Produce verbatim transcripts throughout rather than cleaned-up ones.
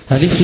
ألف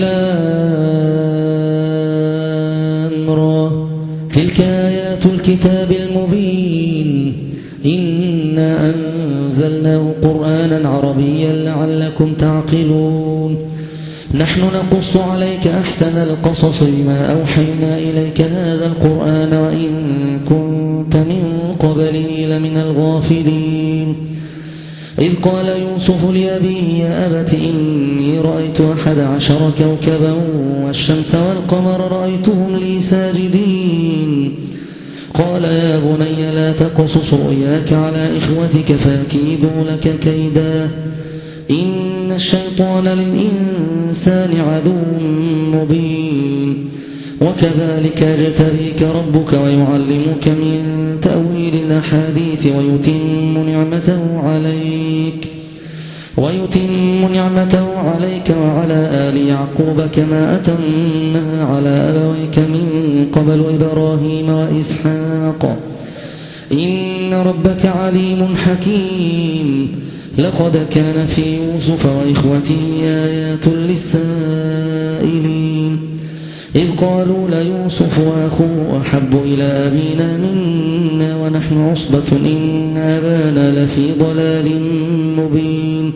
لام را تلك آيات الكتاب المبين إنا أنزلناه قرآنا عربيا لعلكم تعقلون نحن نقص عليك أحسن القصص بما أوحينا إليك هذا القرآن وإن كنت من قبله لمن الغافلين إذ قال يوسف لأبيه يا أبت إني رأيت أحد عشر كوكبا والشمس والقمر رأيتهم لي ساجدين قال يا بني لا تقصص رؤياك على إخوتك فيكيدوا لك كيدا إن الشيطان للإنسان عدو مبين وكذلك يجتبيك ربك ويعلمك من تأويل الأحاديث ويتم نعمته عليك ويتم نعمته عليك وعلى آل يعقوب كما أتمها على أبويك من قبل إبراهيم وإسحاق إن ربك عليم حكيم لقد كان في يوسف وإخوته آيات للسائلين إذ قالوا ليوسف وأخوه أحب إلى أبينا منا ونحن عصبة إن أبانا لفي ضلال مبين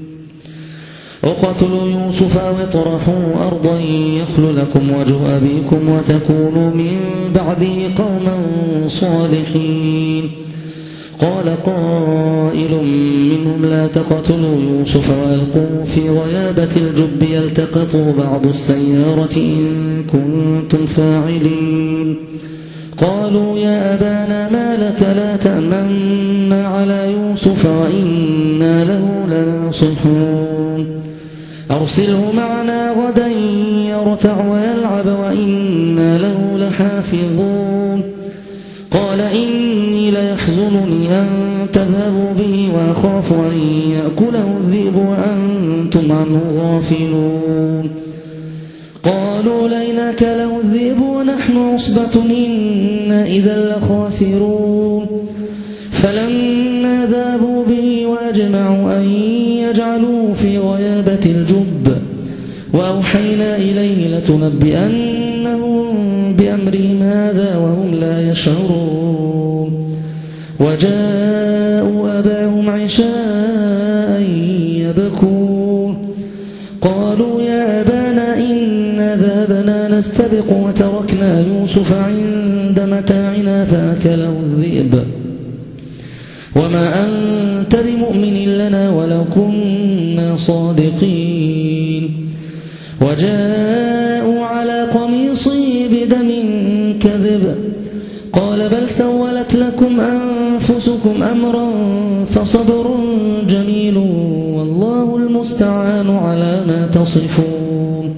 اقتلوا يوسف أو اطرحوا أرضا يخل لكم وجه أبيكم وتكونوا من بعده قوما صالحين قال قائل منهم لا تقتلوا يوسف وألقوه في غيابة الجب يلتقطوا بعض السيارة إن كنتم فاعلين قالوا يا أبانا ما لك لا تأمنا على يوسف وإنا له لناصحون أرسله معنا غدا يرتع ويلعب وإنا له لحافظون قال إني ليحزنني أن تذهبوا به وأخاف أن يأكله الذئب وأنتم عنه غافلون قالوا لئن أكله الذئب ونحن عصبة إنا إذا لخاسرون فلما ذهبوا به وأجمعوا أن يجعلوه في غيابة الجب وأوحينا إليه لتنبئنهم بأمرهم هذا وهم لا يشعرون وجاءوا أباهم عشاء يبكون قالوا يا أبانا إنا ذهبنا نستبق وتركنا يوسف عند متاعنا فأكله الذئب وما أنت بمؤمن لنا ولو كنا صادقين وجاءوا على قميصه بدم كذب قال بل سولت لكم أنفسكم أمرا فصبر جميل والله المستعان على ما تصفون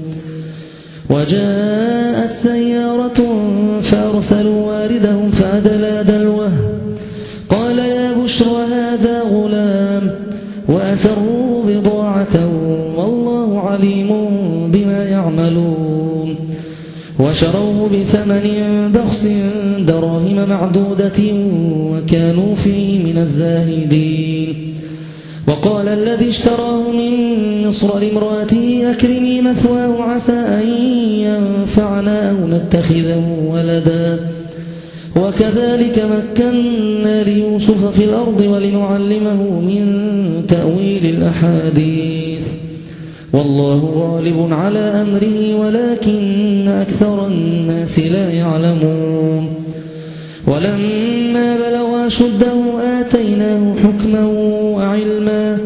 وجاءت سيارة فأرسلوا واردهم فأدلى دلوه قال يا بشرى هذا غلام وأسروا بضاعة والله عليم بما يعملون وشروه بثمن بخس دراهم معدودة وكانوا فيه من الزاهدين وقال الذي اشتراه من مصر لامرأته أكرمي مثواه عسى أن ينفعنا أو نتخذه ولدا وكذلك مكنا ليوسف في الأرض ولنعلمه من تأويل الأحاديث والله غالب على أمره ولكن أكثر الناس لا يعلمون ولما بلغ أشده آتيناه حكما وعلما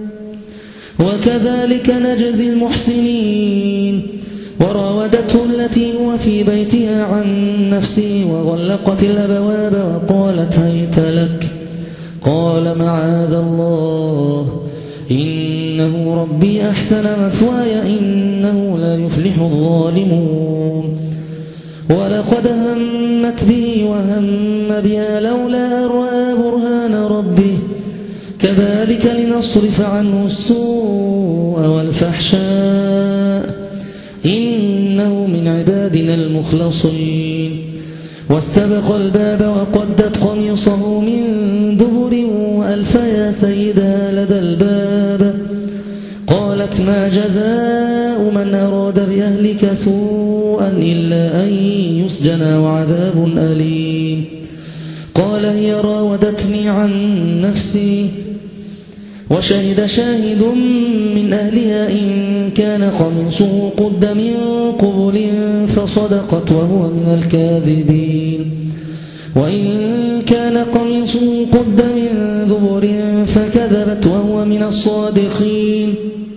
وكذلك نجزي المحسنين وراودته التي هو في بيتها عن نفسه وغلقت الأبواب وقالت هيت لك قال معاذ الله إنه ربي أحسن مثواي إنه لا يفلح الظالمون ولقد همت به وهم بها لولا أن رأى برهان ربه كذلك لنصرف عنه السوء والفحشاء إنه من عبادنا المخلصين واستبق الباب وقدت قميصه من دبر وألف يا سيدها لدى الباب قال قالت ما جزاء من أراد بأهلك سوءا إلا أن يسجن وعذاب أليم. قال هي راودتني عن نفسي وشهد شاهد من أهلها إن كان قميصه قد من قبل فصدقت وهو من الكاذبين وإن كان قميصه قد من دبر فكذبت وهو من الصادقين.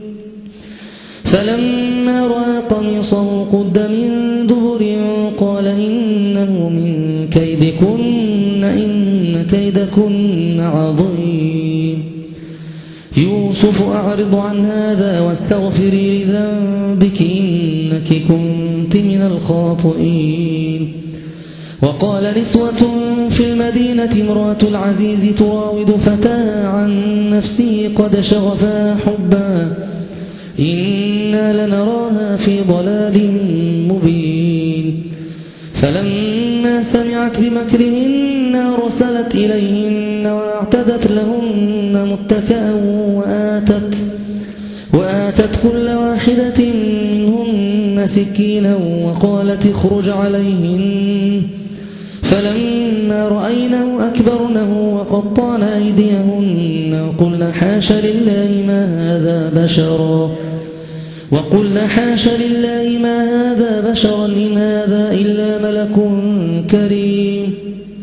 فلما رأى قميصه قد من دبر قال إنه من كيدكن إن كيدكن عظيم. يوسف أعرض عن هذا واستغفري لذنبك إنك كنت من الخاطئين. وقال نسوة في المدينة امرأة العزيز تراود فتاها عن نفسه قد شغفها حبا إنا لنراها في ضلال مبين. فلما سمعت بمكرهن أرسلت إليهن واعتدت لهن متكئا وآتت, وآتت كل واحدة منهن سكينا وقالت اخرج عليهن. فلما رأينه أكبرنه وقطعن أيديهن وقلن حاش لله ما هذا بشرا وقلن حاش لله ما هذا بشرا إن هذا إلا ملك كريم.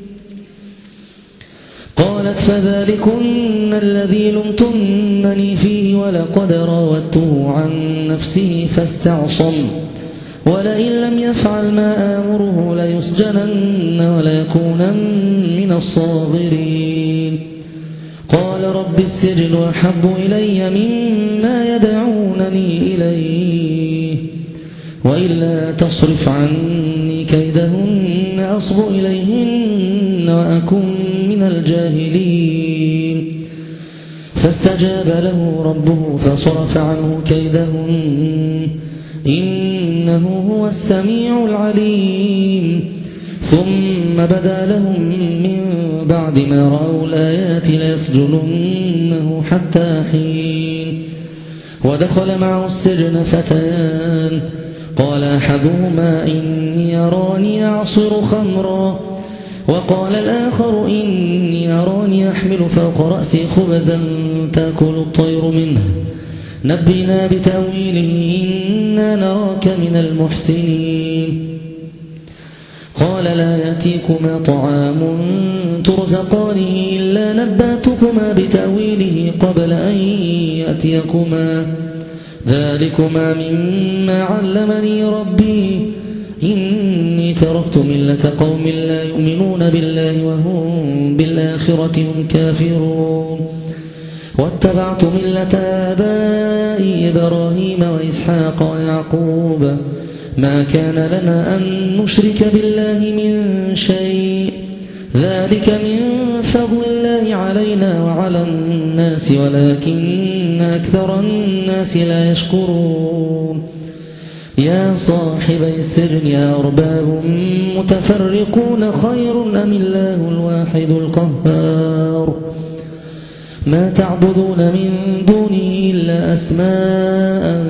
قالت فذلكن الذي لمتنني فيه ولقد راودته عن نفسه فاستعصم ولئن لم يفعل ما آمره ليسجنن وليكونن من الصاغرين. قال رب السجن أحب إلي مما يدعونني إليه وإلا تصرف عني كيدهن أصب إليهن وأكن من الجاهلين. فاستجاب له ربه فصرف عنه كيدهن إنه هو السميع العليم. ثم بدا لهم من بعد ما رأوا الآيات ليسجننه حتى حين. ودخل معه السجن فتيان قال أحدهما إني أراني أعصر خمرا وقال الآخر إني أراني أحمل فوق رأسي خبزا تأكل الطير منه نبئنا بتأويله إنا نراك من المحسنين. قال لا يأتيكما طعام ترزقانه إلا نبأتكما بتأويله قبل أن يأتيكما ذلكما مما علمني ربي إني تركت ملة قوم لا يؤمنون بالله وهم بالآخرة هم كافرون واتبعت ملة آبائي إبراهيم وإسحاق ويعقوب ما كان لنا أن نشرك بالله من شيء ذلك من فضل الله علينا وعلى الناس ولكن أكثر الناس لا يشكرون. يا صاحبي السجن أرباب متفرقون خير أم الله الواحد القهار ما تعبدون من دونه إلا أسماء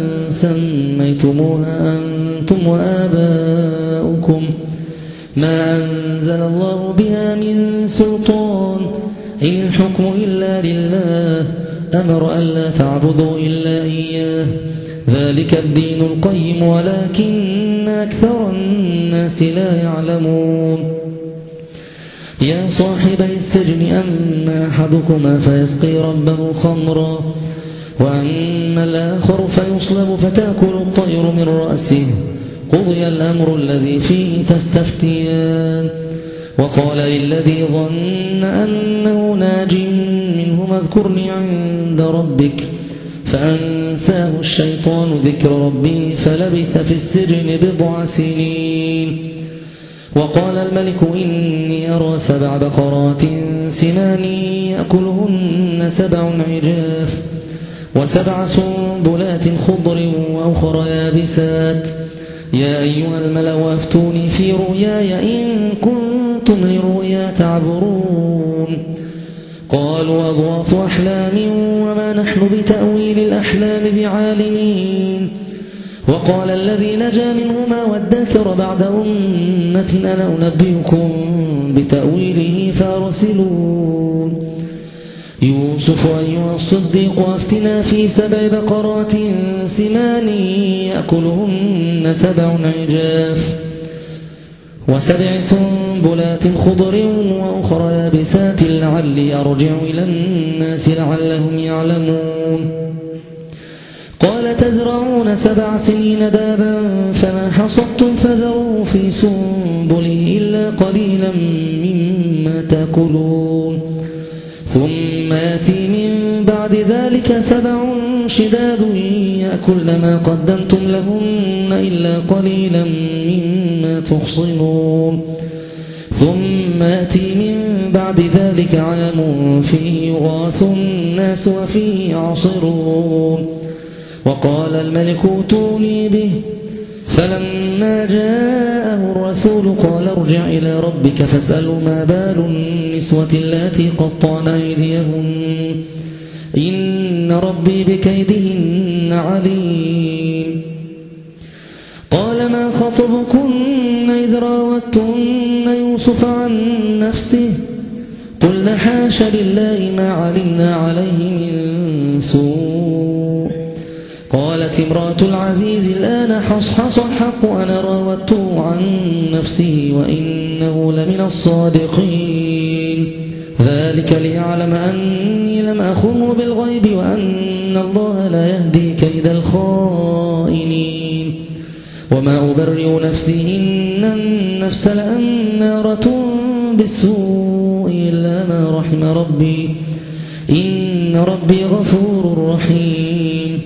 سميتموها أنتم وآباؤكم ما أنزل الله بها من سلطان إن الحكم إلا لله أمر ألا تعبدوا إلا إياه ذلك الدين القيم ولكن أكثر الناس لا يعلمون. يا صاحبي السجن أما أحدكما فيسقي ربه خمرا وأما الآخر فيصلب فتأكل الطير من رأسه قضي الأمر الذي فيه تستفتيان. وقال للذي ظن أنه ناج منهما اذكرني عند ربك فأنساه الشيطان ذكر ربه فلبث في السجن بضع سنين. وقال الملك إني أرى سبع بقرات سمان يأكلهن سبع عجاف وسبع سنبلات خضر وأخر يابسات يا أيها الملأ أفتوني في رؤياي إن كنتم للرؤيا تعبرون. قالوا أضغاث أحلام وما نحن بتأويل الأحلام بعالمين. وقال الذي نجا منهما وادكر بعد أمة أنا أنبئكم بتأويله فأرسلون. يوسف أيها الصديق أفتنا في سبع بقرات سمان يأكلهن سبع عجاف وسبع سنبلات خضر وأخرى يابسات لعلي أرجع إلى الناس لعلهم يعلمون. قال تزرعون سبع سنين دابا فما حصدتم فذروا في سنبله إلا قليلا مما تأكلون. ثم يأتي من بعد ذلك سبع شداد يأكلن ما قدمتم لهن إلا قليلا مما تحصنون. ثم يأتي من بعد ذلك عام فيه يغاث الناس وفيه يعصرون. وقال الملك ائتوني به فلما جاءه الرسول قال ارجع إلى ربك فاسأله ما بال النسوة اللاتي قطعن أيديهن إن ربي بكيدهن عليم. قال ما خطبكن إذ راوتن يوسف عن نفسه قلنا حاش لله ما علمنا عليه من سوء. قالت امرأة العزيز الآن حصحص الحق أنا راودته عن نفسه وإنه لمن الصادقين. ذلك ليعلم أني لم أخنه بالغيب وأن الله لا يهدي كيد الخائنين. وما أبرئ نفسي إن النفس لأمارة بالسوء إلا ما رحم ربي إن ربي غفور رحيم.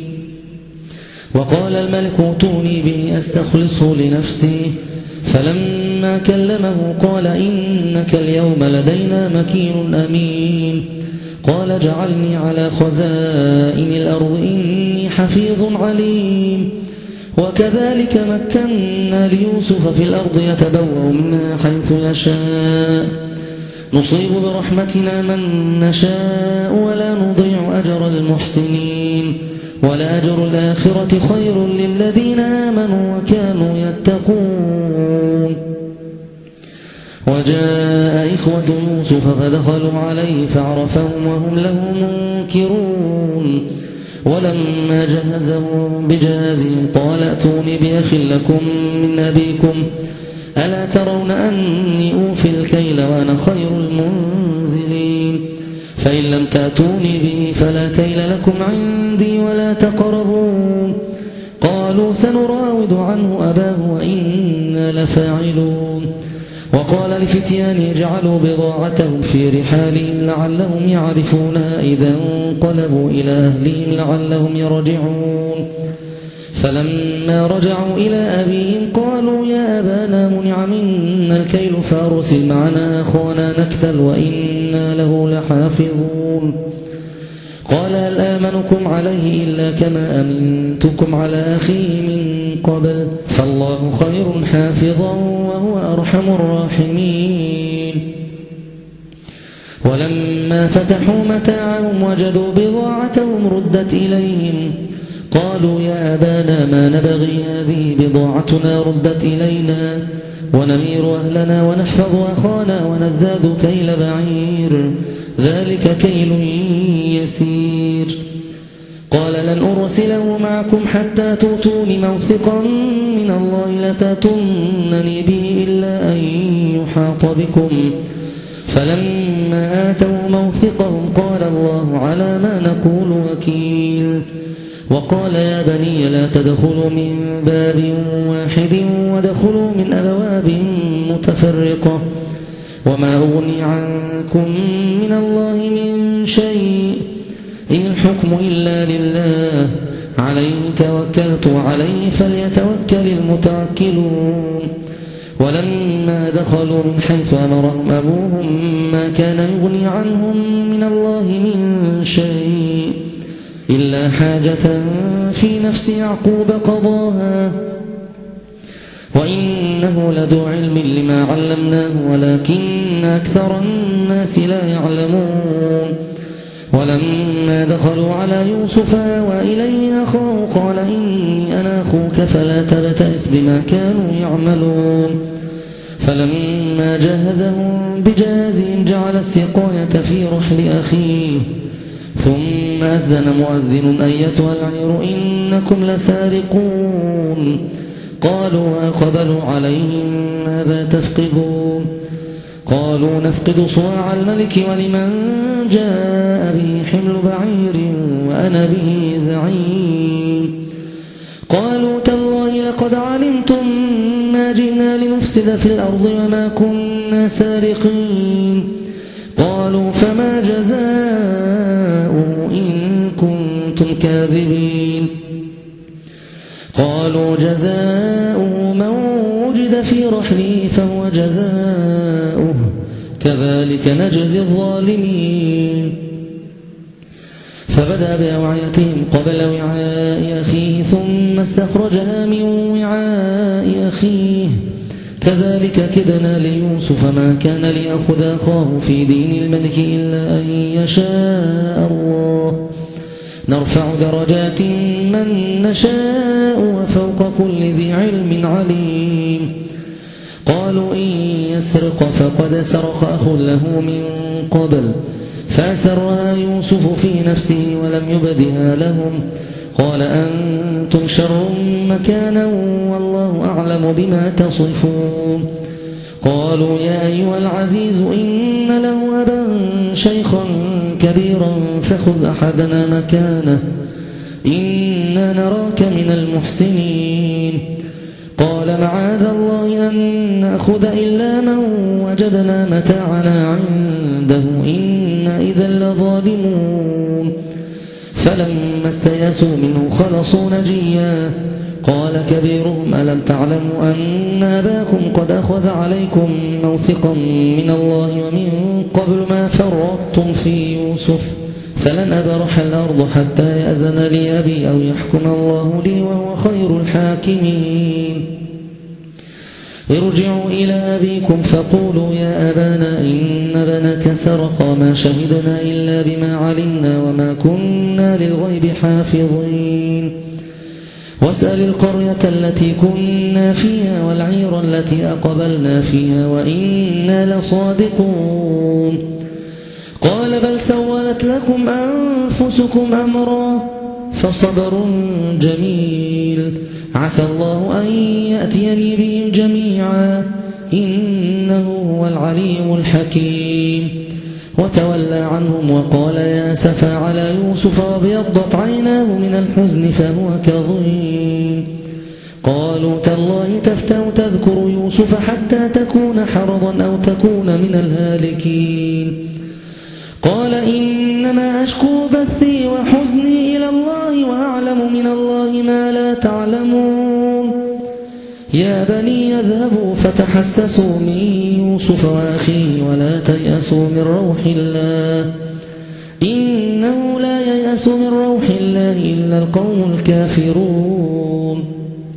وقال الملك ائتوني به أستخلصه لنفسي فلما كلمه قال إنك اليوم لدينا مكين أمين. قال اجعلني على خزائن الأرض إني حفيظ عليم. وكذلك مكنا ليوسف في الأرض يتبوأ منها حيث يشاء نصيب برحمتنا من نشاء ولا نضيع أجر المحسنين ولأجر الآخرة خير للذين آمنوا وكانوا يتقون. وجاء إخوة يوسف فدخلوا عليه فعرفهم وهم له منكرون. ولما جهزهم بجهازهم قال ائتوني بأخ لكم من أبيكم ألا ترون أني أوفي الكيل وأنا خير المنزلين. فإن لم تأتوني به فلا كيل لكم عندي ولا تقربون. قالوا سنراود عنه أباه وإنا لفاعلون. وقال لفتيان اجعلوا بضاعتهم في رحالهم لعلهم يعرفونها إذا انقلبوا إلى أهلهم لعلهم يرجعون. فلما رجعوا إلى أبيهم قالوا يا أبانا منع منا الكيل فأرسل معنا أخانا نكتل وإنا له لحافظون. قال هل آمنكم عليه إلا كما أمنتكم على أخيه من قبل فالله خير حافظا وهو أرحم الراحمين. ولما فتحوا متاعهم وجدوا بضاعتهم ردت إليهم قالوا يا أبانا ما نبغي هذه بضاعتنا ردت إلينا ونمير أهلنا ونحفظ أخانا ونزداد كيل بعير ذلك كيل يسير. قال لن أرسله معكم حتى تؤتون موثقا من الله لتأتونني به إلا أن يحاط بكم. فلما آتوا موثقهم قال الله على ما نقول وكيل. وقال يا بني لا تدخلوا من باب واحد ودخلوا من أبواب متفرقة وما أغني عنكم من الله من شيء إن الحكم إلا لله عليه توكلت وعليه فليتوكل المتوكلون. ولما دخلوا من حيث أمرهم أبوهم ما كان يغني عنهم من الله من شيء إلا حاجة في نفس يعقوب قضاها وإنه لذو علم لما علمناه ولكن أكثر الناس لا يعلمون ولما دخلوا على يوسف آوى إليه أخاه قال إني أنا أخوك فلا تبتئس بما كانوا يعملون فلما جهزهم بجهازهم جعل السقاية في رحل أخيه ثم أذن مؤذن أيتها العير إنكم لسارقون قالوا وأقبلوا عليهم ماذا تفقدون قالوا نفقد صواع الملك ولمن جاء به حمل بعير وأنا به زعيم قالوا تالله لقد علمتم ما جئنا لنفسد في الأرض وما كنا سارقين قالوا فما جزاؤه إن كنتم كاذبين قالوا جزاؤه من وجد في رحله فهو جزاؤه كذلك نجزي الظالمين فبدأ بأوعيتهم قبل وعاء أخيه ثم استخرجها من وعاء أخيه كذلك كدنا ليوسف ما كان ليأخذ أخاه في دين الملك إلا أن يشاء الله نرفع درجات من نشاء وفوق كل ذي علم عليم قالوا إن يسرق فقد سرق أخ له من قبل فأسرها يوسف في نفسه ولم يبدها لهم قال أنتم شر مكانا والله أعلم بما تصفون قالوا يا أيها العزيز إن له أبا شيخا كبيرا فخذ أحدنا مكانه إنا نراك من المحسنين قال معاذ الله أن نأخذ إلا من وجدنا متاعنا عنده إنا إذا لظالمون فلما استيأسوا منه خلصوا نجيا قال كبيرهم ألم تعلموا أن أباكم قد أخذ عليكم موثقا من الله ومن قبل ما فرطتم في يوسف فلن أبرح الأرض حتى يأذن لي أبي أو يحكم الله لي وهو خير الحاكمين ارجعوا إلى أبيكم فقولوا يا أبانا إن ابنك سرق ما شهدنا إلا بما علمنا وما كنا للغيب حافظين واسأل القرية التي كنا فيها والعير التي أقبلنا فيها وإنا لصادقون قال بل سولت لكم أنفسكم أمرا فصبر جميل عسى الله أن يأتيني بهم جميعا إنه هو العليم الحكيم وتولى عنهم وقال يا أسفا على يوسف وابيضت عيناه من الحزن فهو كظيم قالوا تالله تفتأ تذكر يوسف حتى تكون حرضا أو تكون من الهالكين قال إنما أشكو بثي وحزني إلى الله وأعلم من الله ما لا تعلمون يا بني اذهبوا فتحسسوا من يوسف وأخيه ولا تيأسوا من روح الله إنه لا ييأس من روح الله إلا القوم الكافرون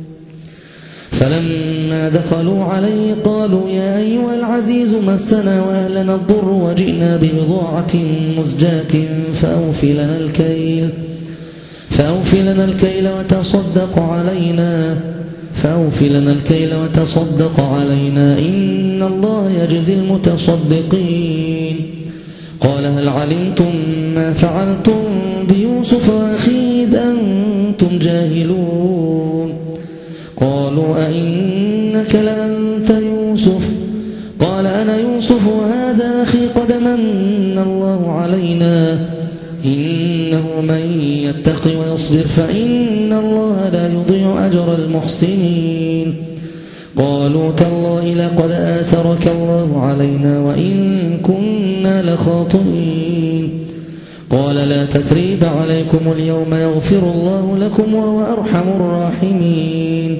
فلما دخلوا عليه قالوا يا أيها العزيز مسنا وأهلنا الضر وجئنا ببضاعة مزجاة فأوفي لنا الكيل فأوفي لنا الكيل وتصدق علينا فأوفي لنا الكيل وتصدق علينا إن الله يجزي المتصدقين قال هل علمتم ما فعلتم بيوسف وأخيه إذ أنتم جاهلون قالوا أئنك لأنت يوسف قال أنا يوسف وهذا أخي قد من الله علينا إنه من يتق ويصبر فإن الله لا يضيع أجر المحسنين قالوا تالله لقد آثرك الله علينا وإن كنا لخاطئين قال لا تثريب عليكم اليوم يغفر الله لكم وهو أرحم الراحمين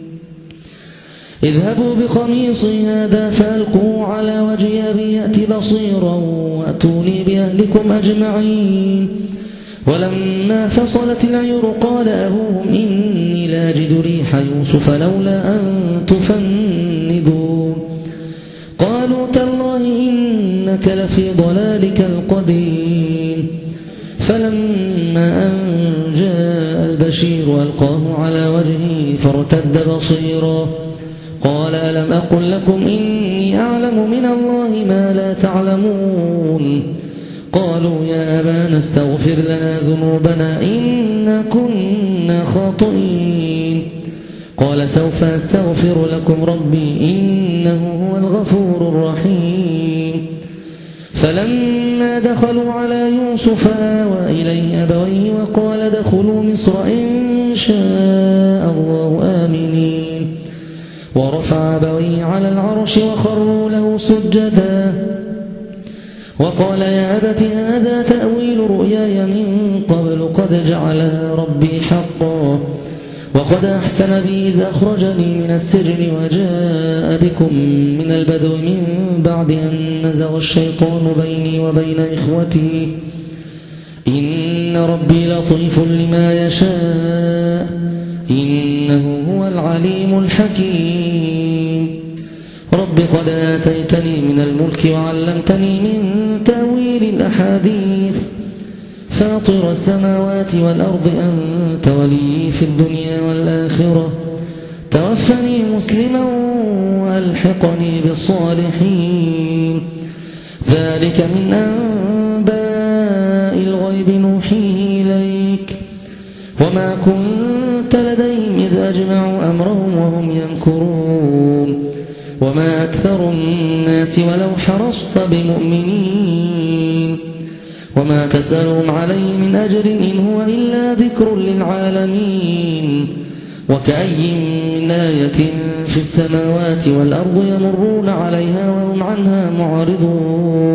اذهبوا بقميصي هذا فألقوه على وجه أبي يأت بصيرا وأتوني بأهلكم أجمعين ولما فصلت العير قال أبوهم إني لاجد ريح يوسف لولا أن تفندون قالوا تالله إن إنك لفي ضلالك القديم. فلما أن جاء البشير ألقاه على وجهه فارتد بصيرا قال ألم أقل لكم إني أعلم من الله ما لا تعلمون. قالوا يا أبانا استغفر لنا ذنوبنا إنا كنا خاطئين. قال سوف أستغفر لكم ربي إنه هو الغفور الرحيم. فلما دخلوا على يوسف آوى إليه أبويه وقال ادخلوا مصر إن شاء الله آمنين. ورفع أبويه على العرش وخروا له سجدا وقال يا أبت هذا تأويل رؤياي من قبل قد جعلها ربي حقا وقد أحسن بي إذ أخرجني من السجن وجاء بكم من البدو من بعد أن نزغ الشيطان بيني وبين إخوتي إن ربي لطيف لما يشاء إنه هو العليم الحكيم. رب قد آتيتني من الملك وعلمتني من تأويل الأحاديث فاطر السماوات والأرض أنت ولي في الدنيا والآخرة توفني مسلما وألحقني بالصالحين. ذلك من أنباء الغيب نوحيه إليك وما كنت لديهم إذ أجمعوا أمرهم وهم يمكرون وما أكثر الناس ولو حرصت بمؤمنين وما تسألهم عليه من أجر إن هو إلا ذكر للعالمين. وكأي من آية في السماوات والأرض يمرون عليها وهم عنها معرضون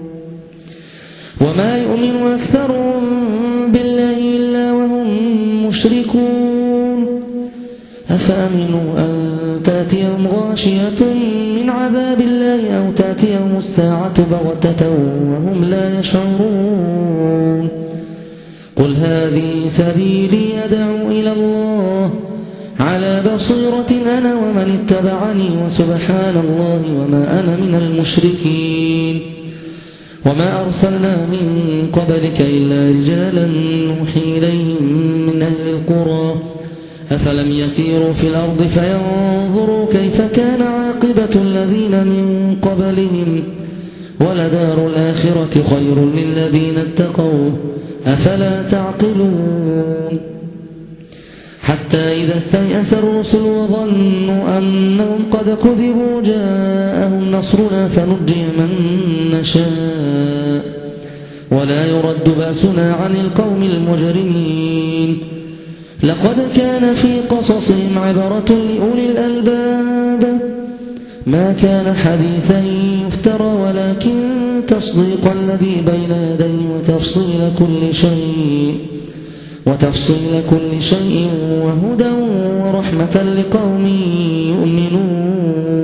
وما يؤمن أكثرهم بالله إلا وهم مشركون. أفأمنوا أن تأتيهم غاشية من عذاب الله أو تأتيهم الساعة بغتة وهم لا يشعرون. قل هذه سبيلي أدعو إلى الله على بصيرة أنا ومن اتبعني وسبحان الله وما أنا من المشركين. وما أرسلنا من قبلك إلا رجالا نوحي إليهم من أهل القرى أفلم يسيروا في الأرض فينظروا كيف كان عاقبة الذين من قبلهم ولدار الآخرة خير للذين اتقوا أفلا تعقلون. حتى إذا استيأس الرسل وظنوا أنهم قد كذبوا جاءهم نصرنا فنجي من نشاء ولا يرد بأسنا عن القوم المجرمين. لقد كان في قصصهم عبرة لأولي الألباب ما كان حديثا يفترى ولكن تصديق الذي بين يديه وتفصيل كل شيء وتفصيل كل شيء وهدى ورحمة لقوم يؤمنون.